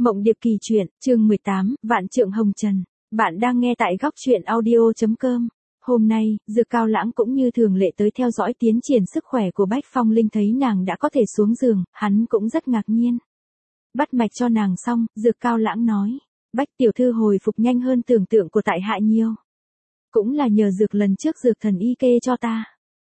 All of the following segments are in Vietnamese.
Mộng Điệp Kỳ truyện, chương 18, Vạn Trượng Hồng Trần. Bạn đang nghe tại góc truyện audio.com. Hôm nay, Dược Cao Lãng cũng như thường lệ tới theo dõi tiến triển sức khỏe của Bách Phong Linh, thấy nàng đã có thể xuống giường, hắn cũng rất ngạc nhiên. Bắt mạch cho nàng xong, Dược Cao Lãng nói, Bách tiểu thư hồi phục nhanh hơn tưởng tượng của tại hạ nhiều. Cũng là nhờ dược lần trước dược thần y kê cho ta.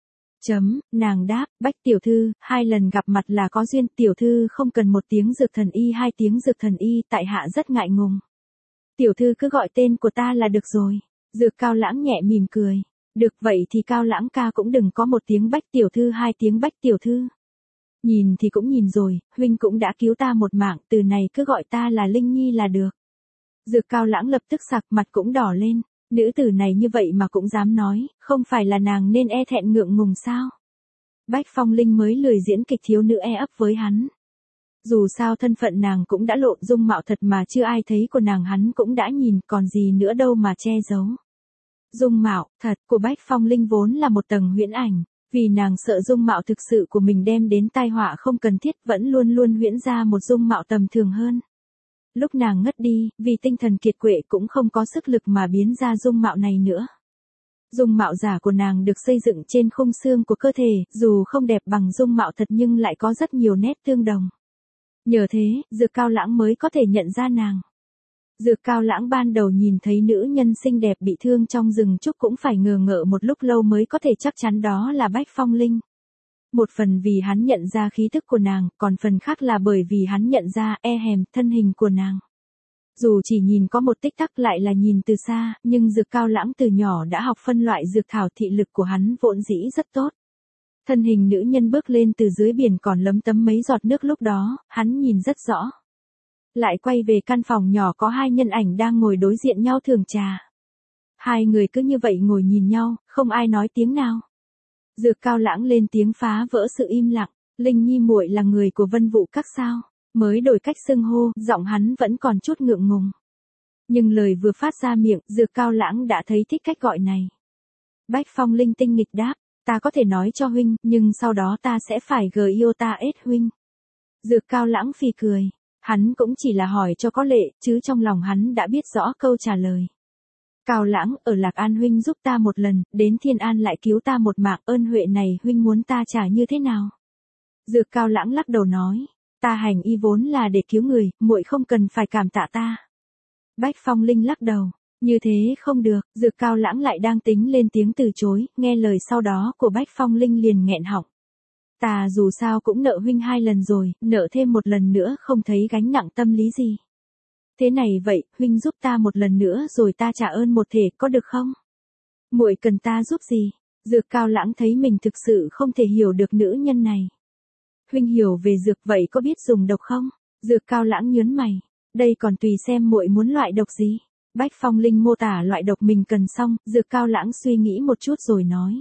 Nàng đáp, Bách tiểu thư, 2 lần gặp mặt là có duyên, tiểu thư không cần 1 tiếng dược thần y 2 tiếng dược thần y, tại hạ rất ngại ngùng. Tiểu thư cứ gọi tên của ta là được rồi. Dược Cao Lãng nhẹ mỉm cười. Được vậy thì Cao Lãng ca cũng đừng có 1 tiếng Bách tiểu thư 2 tiếng Bách tiểu thư. Nhìn thì cũng nhìn rồi, huynh cũng đã cứu ta một mạng, từ này cứ gọi ta là Linh Nhi là được. Dược Cao Lãng lập tức sặc mặt cũng đỏ lên. Nữ tử này như vậy mà cũng dám nói, không phải là nàng nên e thẹn ngượng ngùng sao? Bách Phong Linh mới lười diễn kịch thiếu nữ e ấp với hắn. Dù sao thân phận nàng cũng đã lộ, dung mạo thật mà chưa ai thấy của nàng hắn cũng đã nhìn, còn gì nữa đâu mà che giấu. Dung mạo thật của Bách Phong Linh vốn là một tầng huyễn ảnh, vì nàng sợ dung mạo thực sự của mình đem đến tai họa không cần thiết, vẫn luôn luôn huyễn ra một dung mạo tầm thường hơn. Lúc nàng ngất đi, vì tinh thần kiệt quệ cũng không có sức lực mà biến ra dung mạo này nữa. Dung mạo giả của nàng được xây dựng trên khung xương của cơ thể, dù không đẹp bằng dung mạo thật nhưng lại có rất nhiều nét tương đồng. Nhờ thế, Dược Cao Lãng mới có thể nhận ra nàng. Dược Cao Lãng ban đầu nhìn thấy nữ nhân xinh đẹp bị thương trong rừng trúc cũng phải ngờ ngợ một lúc lâu mới có thể chắc chắn đó là Bách Phong Linh. Một phần vì hắn nhận ra khí thức của nàng, còn phần khác là bởi vì hắn nhận ra thân hình của nàng. Dù chỉ nhìn có một tích tắc lại là nhìn từ xa, nhưng Dược Cao Lãng từ nhỏ đã học phân loại dược thảo, thị lực của hắn vốn dĩ rất tốt. Thân hình nữ nhân bước lên từ dưới biển còn lấm tấm mấy giọt nước lúc đó, hắn nhìn rất rõ. Lại quay về căn phòng nhỏ có 2 nhân ảnh đang ngồi đối diện nhau thưởng trà. 2 người cứ như vậy ngồi nhìn nhau, không ai nói tiếng nào. Dược Cao Lãng lên tiếng phá vỡ sự im lặng, Linh Nhi muội là người của Vân Vũ Các sao? Mới đổi cách xưng hô, giọng hắn vẫn còn chút ngượng ngùng. Nhưng lời vừa phát ra miệng, Dược Cao Lãng đã thấy thích cách gọi này. Bách Phong Linh tinh nghịch đáp, ta có thể nói cho huynh, nhưng sau đó ta sẽ phải Iota huynh. Dược Cao Lãng phì cười, hắn cũng chỉ là hỏi cho có lệ, chứ trong lòng hắn đã biết rõ câu trả lời. Cao Lãng, ở Lạc An huynh giúp ta 1 lần, đến Thiên An lại cứu ta một mạng, ơn huệ này huynh muốn ta trả như thế nào? Dược Cao Lãng lắc đầu nói, ta hành y vốn là để cứu người, muội không cần phải cảm tạ ta. Bách Phong Linh lắc đầu, như thế không được. Dược Cao Lãng lại đang tính lên tiếng từ chối, nghe lời sau đó của Bách Phong Linh liền nghẹn họng. Ta dù sao cũng nợ huynh 2 lần rồi, nợ thêm 1 lần nữa không thấy gánh nặng tâm lý gì. Thế này vậy, huynh giúp ta 1 lần nữa rồi ta trả ơn một thể, có được không? Muội cần ta giúp gì? Dược Cao Lãng thấy mình thực sự không thể hiểu được nữ nhân này. Huynh hiểu về dược vậy có biết dùng độc không? Dược Cao Lãng nhớn mày, đây còn tùy xem muội muốn loại độc gì. Bách Phong Linh mô tả loại độc mình cần xong, Dược Cao Lãng suy nghĩ một chút rồi nói.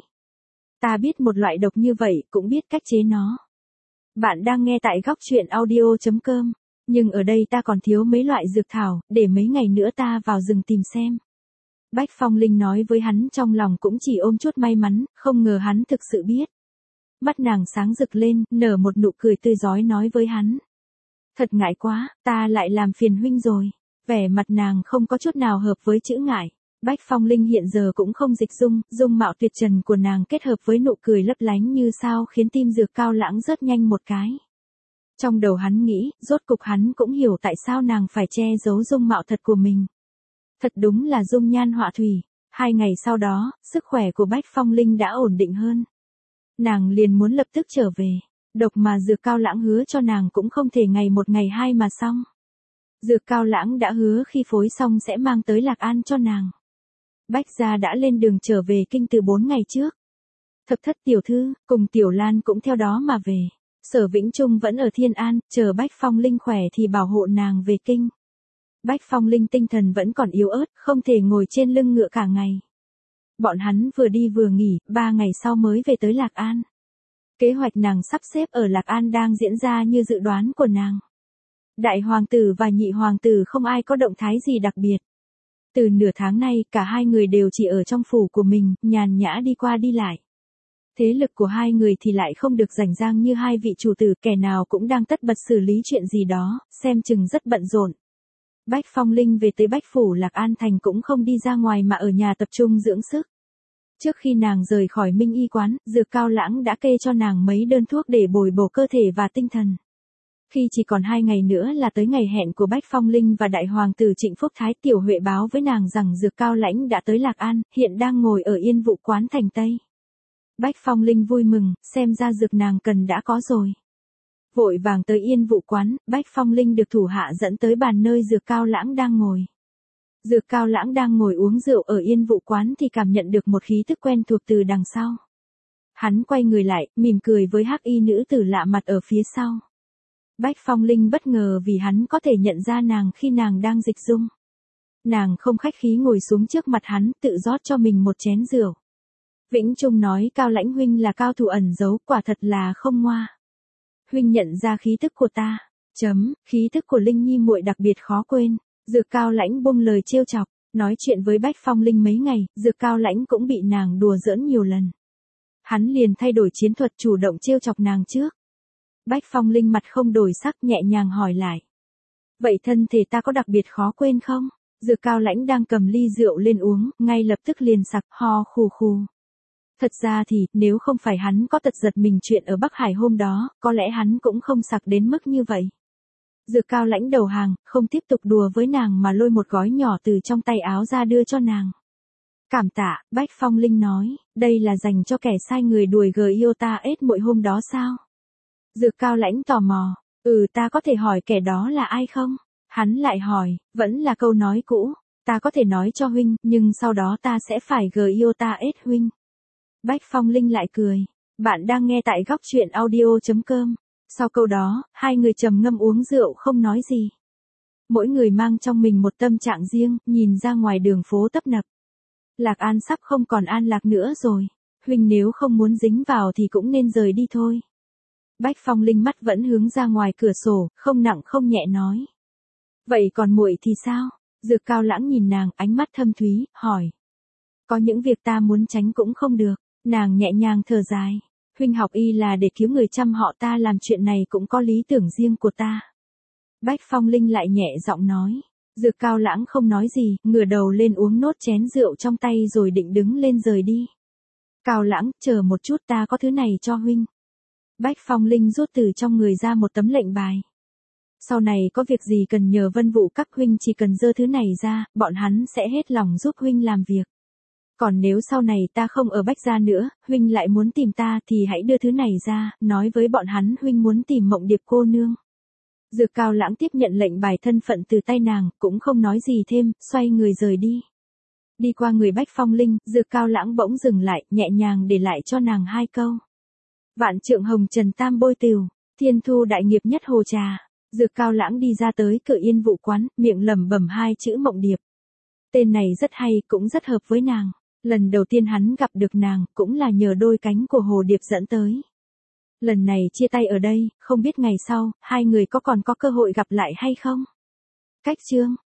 Ta biết một loại độc như vậy, cũng biết cách chế nó. Bạn đang nghe tại góc truyện audio.com. Nhưng ở đây ta còn thiếu mấy loại dược thảo, để mấy ngày nữa ta vào rừng tìm xem. Bách Phong Linh nói với hắn trong lòng cũng chỉ ôm chút may mắn, không ngờ hắn thực sự biết. Mắt nàng sáng rực lên, nở một nụ cười tươi rói nói với hắn. Thật ngại quá, ta lại làm phiền huynh rồi. Vẻ mặt nàng không có chút nào hợp với chữ ngại. Bách Phong Linh hiện giờ cũng không dịch dung mạo tuyệt trần của nàng kết hợp với nụ cười lấp lánh như sao khiến tim Dược Cao Lãng rớt nhanh một cái. Trong đầu hắn nghĩ, rốt cục hắn cũng hiểu tại sao nàng phải che giấu dung mạo thật của mình. Thật đúng là dung nhan họa thủy. 2 ngày sau đó, sức khỏe của Bách Phong Linh đã ổn định hơn. Nàng liền muốn lập tức trở về. Độc mà Dược Cao Lãng hứa cho nàng cũng không thể ngày 1 ngày 2 mà xong. Dược Cao Lãng đã hứa khi phối xong sẽ mang tới Lạc An cho nàng. Bách gia đã lên đường trở về kinh từ 4 ngày trước. Thập thất tiểu thư, cùng Tiểu Lan cũng theo đó mà về. Sở Vĩnh Trung vẫn ở Thiên An, chờ Bách Phong Linh khỏe thì bảo hộ nàng về kinh. Bách Phong Linh tinh thần vẫn còn yếu ớt, không thể ngồi trên lưng ngựa cả ngày. Bọn hắn vừa đi vừa nghỉ, 3 ngày sau mới về tới Lạc An. Kế hoạch nàng sắp xếp ở Lạc An đang diễn ra như dự đoán của nàng. Đại hoàng tử và nhị hoàng tử không ai có động thái gì đặc biệt. Từ nửa tháng nay, cả 2 người đều chỉ ở trong phủ của mình, nhàn nhã đi qua đi lại. Thế lực của 2 người thì lại không được rảnh rang như 2 vị chủ tử, kẻ nào cũng đang tất bật xử lý chuyện gì đó, xem chừng rất bận rộn. Bách Phong Linh về tới Bách Phủ Lạc An Thành cũng không đi ra ngoài mà ở nhà tập trung dưỡng sức. Trước khi nàng rời khỏi Minh Y quán, Dược Cao Lãng đã kê cho nàng mấy đơn thuốc để bồi bổ cơ thể và tinh thần. Khi chỉ còn 2 ngày nữa là tới ngày hẹn của Bách Phong Linh và Đại Hoàng tử Trịnh Phúc Thái, Tiểu Huệ báo với nàng rằng Dược Cao Lãnh đã tới Lạc An, hiện đang ngồi ở Yên Vụ quán thành Tây. Bách Phong Linh vui mừng, xem ra dược nàng cần đã có rồi. Vội vàng tới Yên Vụ quán, Bách Phong Linh được thủ hạ dẫn tới bàn nơi Dược Cao Lãng đang ngồi. Dược Cao Lãng đang ngồi uống rượu ở Yên Vụ quán thì cảm nhận được một khí tức quen thuộc từ đằng sau. Hắn quay người lại, mỉm cười với hắc y nữ tử lạ mặt ở phía sau. Bách Phong Linh bất ngờ vì hắn có thể nhận ra nàng khi nàng đang dịch dung. Nàng không khách khí ngồi xuống trước mặt hắn, tự rót cho mình một chén rượu. Vĩnh Trung nói Cao Lãnh huynh là cao thủ ẩn giấu, quả thật là không ngoa. Huynh nhận ra khí tức của ta. Khí tức của Linh Nhi muội đặc biệt khó quên. Dược Cao Lãnh buông lời trêu chọc, nói chuyện với Bách Phong Linh mấy ngày, Dược Cao Lãnh cũng bị nàng đùa giỡn nhiều lần. Hắn liền thay đổi chiến thuật chủ động trêu chọc nàng trước. Bách Phong Linh mặt không đổi sắc, nhẹ nhàng hỏi lại. Vậy thân thể ta có đặc biệt khó quên không? Dược Cao Lãnh đang cầm ly rượu lên uống, ngay lập tức liền sặc ho khù khù. Thật ra thì, nếu không phải hắn có tật giật mình chuyện ở Bắc Hải hôm đó, có lẽ hắn cũng không sặc đến mức như vậy. Dược Cao Lãnh đầu hàng, không tiếp tục đùa với nàng mà lôi một gói nhỏ từ trong tay áo ra đưa cho nàng. Cảm tạ, Bách Phong Linh nói, đây là dành cho kẻ sai người đuổi Giota ết muội hôm đó sao? Dược Cao Lãnh tò mò, ta có thể hỏi kẻ đó là ai không? Hắn lại hỏi, vẫn là câu nói cũ, ta có thể nói cho huynh, nhưng sau đó ta sẽ phải Giota ết huynh. Bách Phong Linh lại cười, bạn đang nghe tại góc truyện audio.com. Sau câu đó, hai người trầm ngâm uống rượu không nói gì. Mỗi người mang trong mình một tâm trạng riêng, nhìn ra ngoài đường phố tấp nập. Lạc An sắp không còn an lạc nữa rồi. Huynh nếu không muốn dính vào thì cũng nên rời đi thôi. Bách Phong Linh mắt vẫn hướng ra ngoài cửa sổ, không nặng không nhẹ nói. Vậy còn muội thì sao? Dược Cao Lãng nhìn nàng, ánh mắt thâm thúy, hỏi. Có những việc ta muốn tránh cũng không được. Nàng nhẹ nhàng thở dài. Huynh học y là để cứu người trăm họ, ta làm chuyện này cũng có lý tưởng riêng của ta. Bách Phong Linh lại nhẹ giọng nói. Dược Cao Lãng không nói gì, ngửa đầu lên uống nốt chén rượu trong tay rồi định đứng lên rời đi. Cao Lãng, chờ một chút, ta có thứ này cho huynh. Bách Phong Linh rút từ trong người ra một tấm lệnh bài. Sau này có việc gì cần nhờ Vân Vũ các huynh chỉ cần giơ thứ này ra, bọn hắn sẽ hết lòng giúp huynh làm việc. Còn nếu sau này ta không ở Bách gia nữa, huynh lại muốn tìm ta thì hãy đưa thứ này ra, nói với bọn hắn huynh muốn tìm Mộng Điệp cô nương. Dược Cao Lãng tiếp nhận lệnh bài thân phận từ tay nàng, cũng không nói gì thêm, xoay người rời đi. Đi qua người Bách Phong Linh, Dược Cao Lãng bỗng dừng lại, nhẹ nhàng để lại cho nàng 2 câu. Vạn trượng hồng trần tam bôi tửu, thiên thu đại nghiệp nhất hồ trà. Dược Cao Lãng đi ra tới cửa Yên Vụ quán, miệng lẩm bẩm 2 chữ Mộng Điệp. Tên này rất hay, cũng rất hợp với nàng. Lần đầu tiên hắn gặp được nàng, cũng là nhờ đôi cánh của hồ điệp dẫn tới. Lần này chia tay ở đây, không biết ngày sau, hai người còn có cơ hội gặp lại hay không? Cách chương